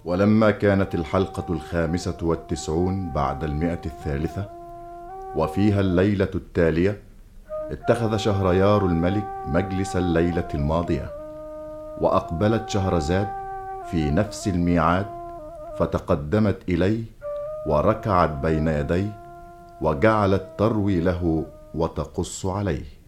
ولما كانت الحلقة 95 بعد 100 وفيها الليلة التالية، اتخذ شهريار الملك مجلس الليلة الماضية، وأقبلت شهرزاد في نفس الميعاد، فتقدمت إليه وركعت بين يديه، وجعلت تروي له وتقص عليه.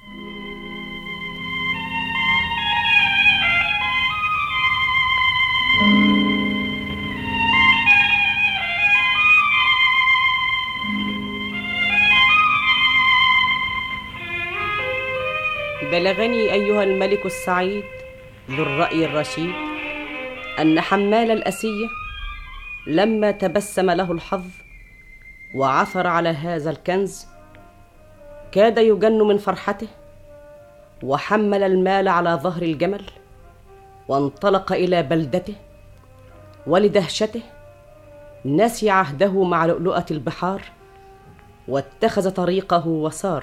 بلغني أيها الملك السعيد ذو الرأي الرشيد أن حمال الأسية لما تبسم له الحظ وعثر على هذا الكنز كاد يجن من فرحته، وحمل المال على ظهر الجمل وانطلق إلى بلدته، ولدهشته نسي عهده مع لؤلؤة البحار واتخذ طريقه وسار.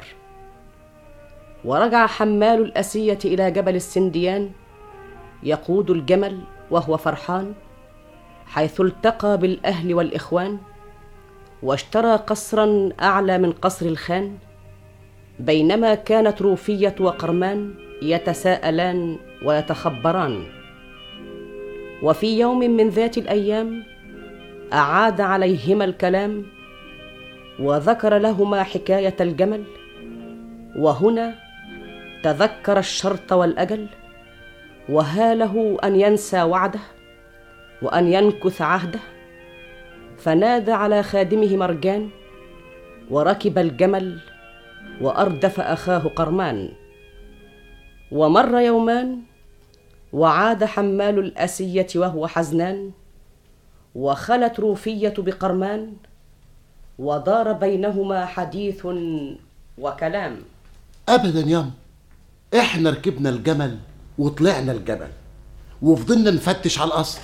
ورجع حمال الأسية إلى جبل السنديان يقود الجمل وهو فرحان، حيث التقى بالأهل والإخوان، واشترى قصرا أعلى من قصر الخان، بينما كانت روفية وقرمان يتساءلان ويتخبران. وفي يوم من ذات الأيام أعاد عليهما الكلام، وذكر لهما حكاية الجمل، وهنا تذكر الشرط والأجل، وهاله أن ينسى وعده وأن ينكث عهده، فنادى على خادمه مرجان، وركب الجمل وأردف أخاه قرمان. ومر يومان، وعاد حمال الأسية وهو حزنان، وخلت روفية بقرمان، ودار بينهما حديث وكلام. أبدا ياما، احنا ركبنا الجمل وطلعنا الجبل وفضلنا نفتش على القصر.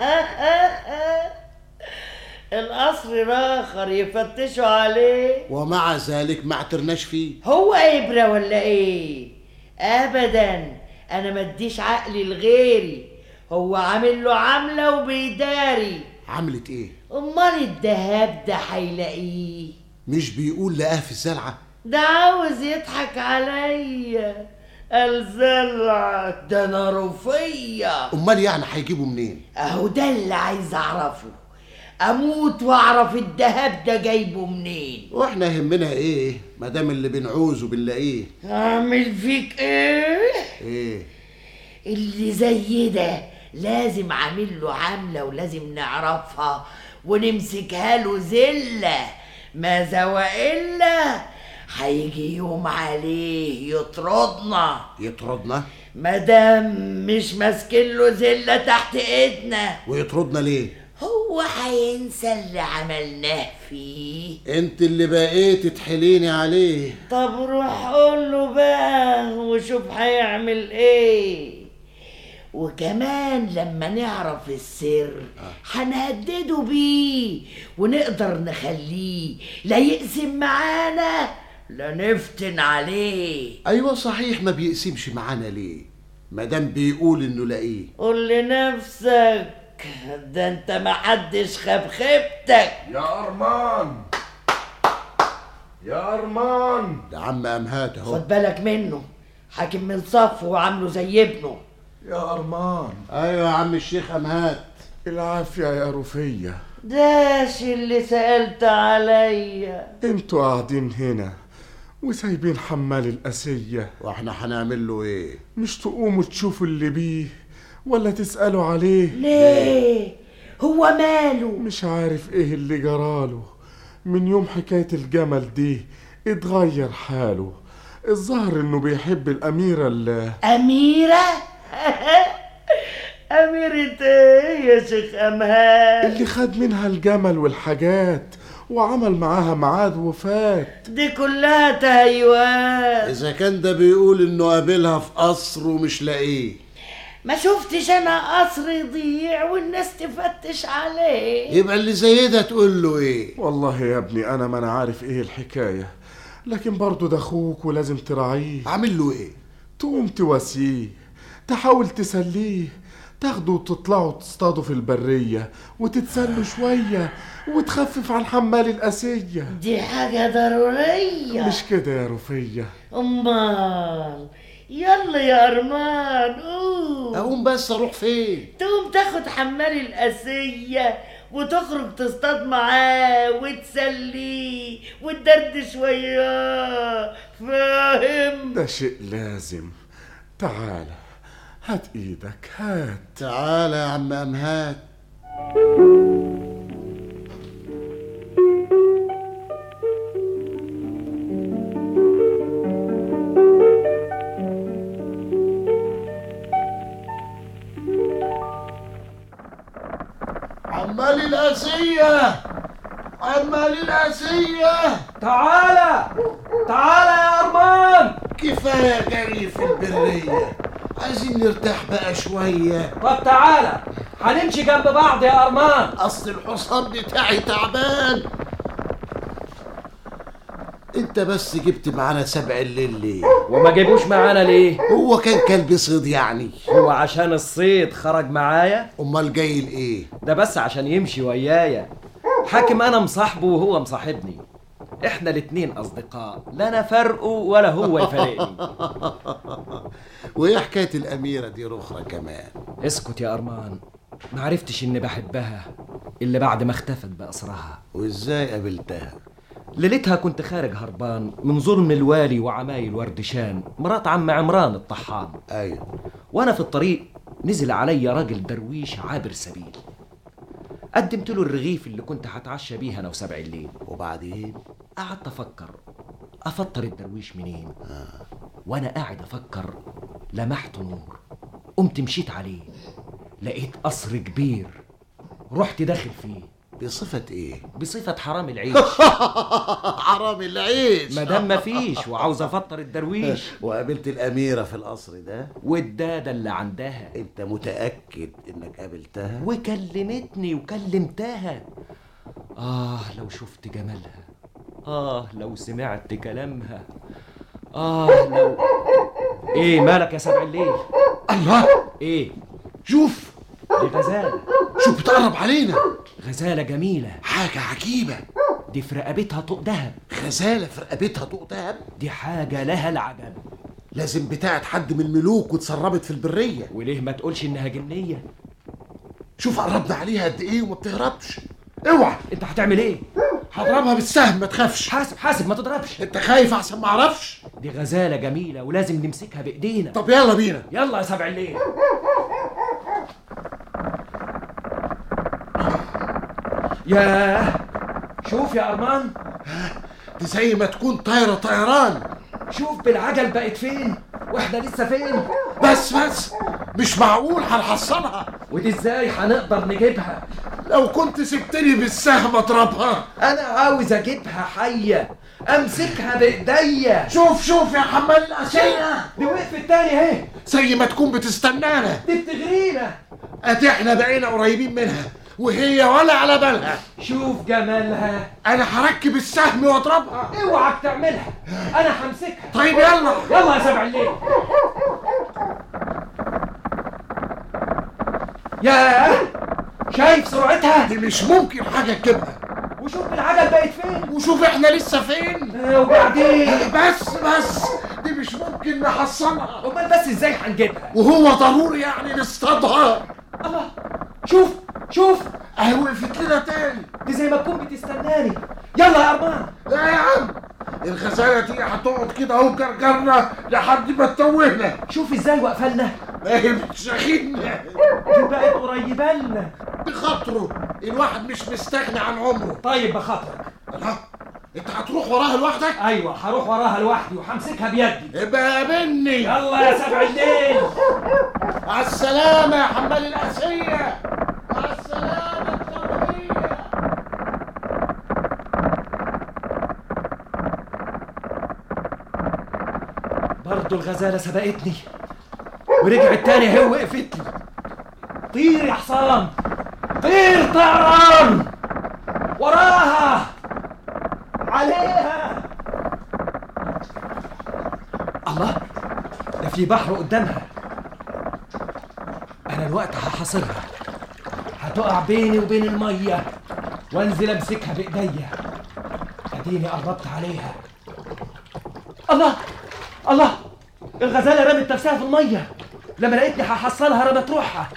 القصر الآخر يفتشوا عليه، ومع ذلك ما اعترناش فيه. هو إبرة ولا إيه؟ أبدا، أنا مديش عقلي لغيري، هو عامل له عملة وبيداري. عملت إيه؟ أمال الدهب ده هيلاقيه؟ مش بيقول لقاه في الزلعة؟ ده عاوز يضحك عليا. الزلعة ده أنا رفية. أمال يعني هيجيبه منين؟ أهو ده اللي عايز أعرفه، أموت وأعرف الدهب ده جايبه منين. وإحنا يهمنا إيه مادام اللي بنعوزه بنلاقيه؟ أعمل فيك إيه؟ إيه؟ اللي زي ده لازم عامل له عملة ولازم نعرفها ونمسكها له زلة، ماذا وإلا هيجي يوم عليه يطردنا. يطردنا؟ مادام مش ماسكين له زلة تحت ايدنا. ويطردنا ليه؟ هو هينسى اللي عملناه فيه؟ انت اللي بقيت تحليني عليه. طب روح قول له بقى وشوف هيعمل ايه. وكمان لما نعرف السر هنهدده بيه، ونقدر نخليه لا يقسم معانا لا نفتن عليه. ايوه صحيح، ما بيقسمش معانا ليه مادام بيقول انه لاقيه؟ قول لنفسك، ده انت محدش خاب خيبتك. يا أرمان، يا أرمان، ده عم أمهات اهو. خد بالك منه، حاكم من صفه وعامله زي ابنه. يا أرمان. ايوه يا عم الشيخ أمهات. العافية يا رفية. داش اللي سألت عليا. انتوا قاعدين هنا وسايبين حمال الأسية، واحنا هنعمل له ايه؟ مش تقوموا تشوفوا اللي بيه ولا تسألوا عليه؟ ليه؟ هو ماله؟ مش عارف ايه اللي جراله من يوم حكاية الجمل دي، اتغير حاله. الظاهر انه بيحب الأميرة أميرة؟ أميرة ايه يا شيخ أمهات؟ اللي خد منها الجمل والحاجات وعمل معاها ميعاد وفات. دي كلها تهيؤات. إذا كان ده بيقول إنه قابلها في قصر ومش لاقيه، ما شفتش أنا قصر يضيع والناس تفتش عليه. يبقى اللي زي ده تقول له إيه؟ والله يا ابني أنا ما أنا عارف إيه الحكاية، لكن برضو ده أخوك ولازم تراعيه. عامل له إيه؟ تقوم تواسيه، تحاول تسليه، تاخدوا وتطلعوا تصطادوا في البرية وتتسلوا شوية وتخفف عن حمال القاسية. دي حاجة ضرورية. مش كده يا رفية؟ امال يلا يا ارمان قوم. اقوم بس اروح فين؟ تقوم تاخد حمال القاسية وتخرج تصطاد معاه وتسليه وتدردش وياه، فاهم؟ ده شيء لازم. تعال هات ايدك هات. تعالى يا عم امهات. عمال القاسية، عمال القاسية. تعالى تعالى يا أرمان. كفاية جري في البرية، عايزين نرتاح بقى شوية. طب تعالى هنمشي جنب بعض يا أرمان. أصل الحصان بتاعي تعبان. انت بس جبت معانا 7 الليل ليه؟ وما جيبوش معانا ليه؟ هو كان كلب صيد يعني؟ هو عشان الصيد خرج معايا؟ امال جاي لايه؟ ده بس عشان يمشي ويايا. حاكم انا مصاحبه وهو مصاحبني، احنا الاتنين اصدقاء، لا انا فرقه ولا هو يفارقني. وايه حكايه الاميره دي رخرة كمان؟ اسكت يا ارمان، معرفتش اني بحبها الا بعد ما اختفت باسرها. وازاي قابلتها؟ ليلتها كنت خارج هربان من ظلم الوالي وعمايل وردشان مرات عم عمران الطحان. ايوه. وانا في الطريق نزل علي راجل درويش عابر سبيل، قدمت له الرغيف اللي كنت هتعشى بيه انا و7 الليل. وبعدين قعدت افكر افطر الدرويش منين. وانا قاعد افكر لمحت نور، قمت مشيت عليه، لقيت قصر كبير، رحت داخل فيه. بصفة ايه؟ بصفة حرام العيش. حرام العيش. مادام مفيش وعاوز افطر الدرويش. وقابلت الاميرة في القصر ده؟ والدادة اللي عندها. انت متأكد انك قابلتها؟ وكلمتني وكلمتها. لو شفت جمالها، لو سمعت كلامها، لو. ايه مالك يا 7 الليل؟ الله، ايه؟ شوف دي غزالة. شوف بتقرب علينا. غزالة جميلة، حاجة عجيبة. دي في رقبتها طوق دهب. غزالة في رقبتها طوق دهب؟ دي حاجة لها العجب. لازم بتاعت حد من الملوك واتسربت في البرية. وليه ما تقولش انها جنية؟ شوف قربنا عليها قد ايه وما بتهربش. اوعى. انت هتعمل ايه؟ هضربها بالسهم، ما تخافش. حاسب ما تضربش. انت خايف احسن ما اعرفش. دي غزالة جميلة ولازم نمسكها بايدينا. طب يلا بينا. يلا يا 7 الليل. ياه، شوف يا ارمان، دي زي ما تكون طايرة طيران. شوف بالعجل بقت فين واحنا لسه فين. بس مش معقول هنحصلها. ودي ازاي هنقدر نجيبها؟ لو كنت سبتني بالسهم اضربها. انا عاوز اجيبها حية، امسكها بايديا. شوف يا حمال القاسية، دي وقفت تاني اهي، زي ما تكون بتستنانا. دي بتغرينا. ادي احنا بقينا قريبين منها وهي ولا على بالها. شوف جمالها. انا هركب السهم واضربها. اوعك تعملها، انا همسكها. طيب يلا يا 7 الليل. ياه، شايف سرعتها؟ دي مش ممكن حاجة تجيبها. وشوف بالعجل بقت فين، وشوف احنا لسه فين. وبعدين بس دي مش ممكن نحصلها. امال بس ازاي هنجيبها؟ وهو ضروري يعني نصطادها. الله، شوف اهي وقفت لنا تاني. دي زي ما تكون بتستناني. يلا يا ارمان. لا يا عم، الغزالة دي هتقعد كده اهو جرجرنا لحد ما تتوهنا. شوف ازاي واقفه لنا. هي بتشاغلنا. دي بقت قريبه لنا. بخاطره، الواحد مش مستغني عن عمره. طيب بخاطرك. الله، انت هتروح وراها لوحدك؟ ايوه هروح وراها لوحدي وهمسكها بيدي. ابقى قابلني. يلا يا 7 الليل. مع السلامة يا حمال القاسية. مع السلامة التوهية. برضو الغزالة سبقتني ورجعت تاني اهي وقفت لي. طير يا حصان، طير طيران وراها عليها. الله، ده في بحر قدامها. أنا الوقت هحاصرها، هتقع بيني وبين المية وانزل امسكها بايديا. اديني قربت عليها. الله الله، الغزالة رمت نفسها في المية، لما لقيتني هحصلها رمت روحها.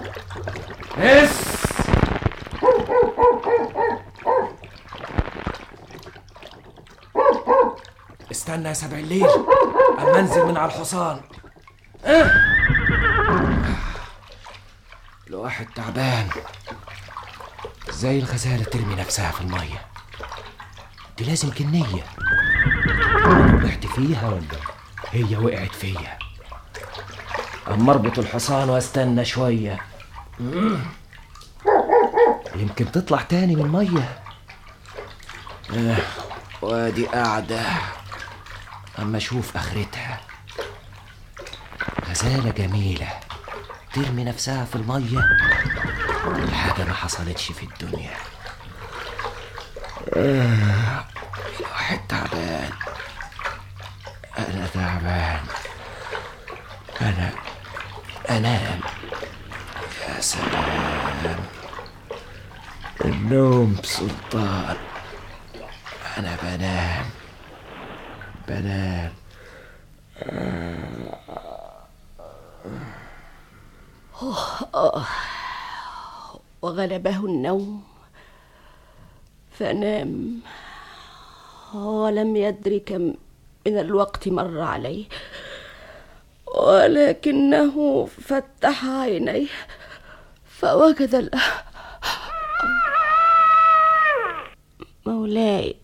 استنى يا سبع الليل اما انزل من على الحصان. الواحد تعبان. زي الغزالة ترمي نفسها في المية دي لازم كنية. وقعت فيها ولا هي وقعت فيا؟ اما اربط الحصان واستنى شوية يمكن تطلع تاني من المية. وادي قاعدة اما اشوف اخرتها. غزالة جميلة ترمي نفسها في المية، حاجة ما حصلتش في الدنيا. الواحد تعبان، أنا تعبان. أنا أنام. يا سلام، النوم سلطان. أنا بنام. وغلبه النوم فنام ولم يدر كم من الوقت مر عليه، ولكنه فتح عينيه فوجد مولاي.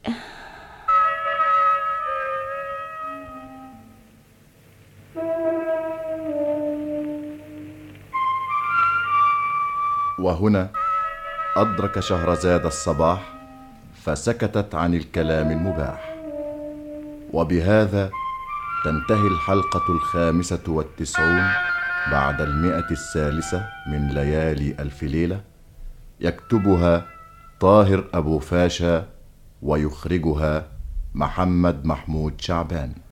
وهنا أدرك شهرزاد الصباح فسكتت عن الكلام المباح. وبهذا تنتهي الحلقة 95 بعد 100 من ليالي ألف ليلة. يكتبها طاهر أبو فاشا ويخرجها محمد محمود شعبان.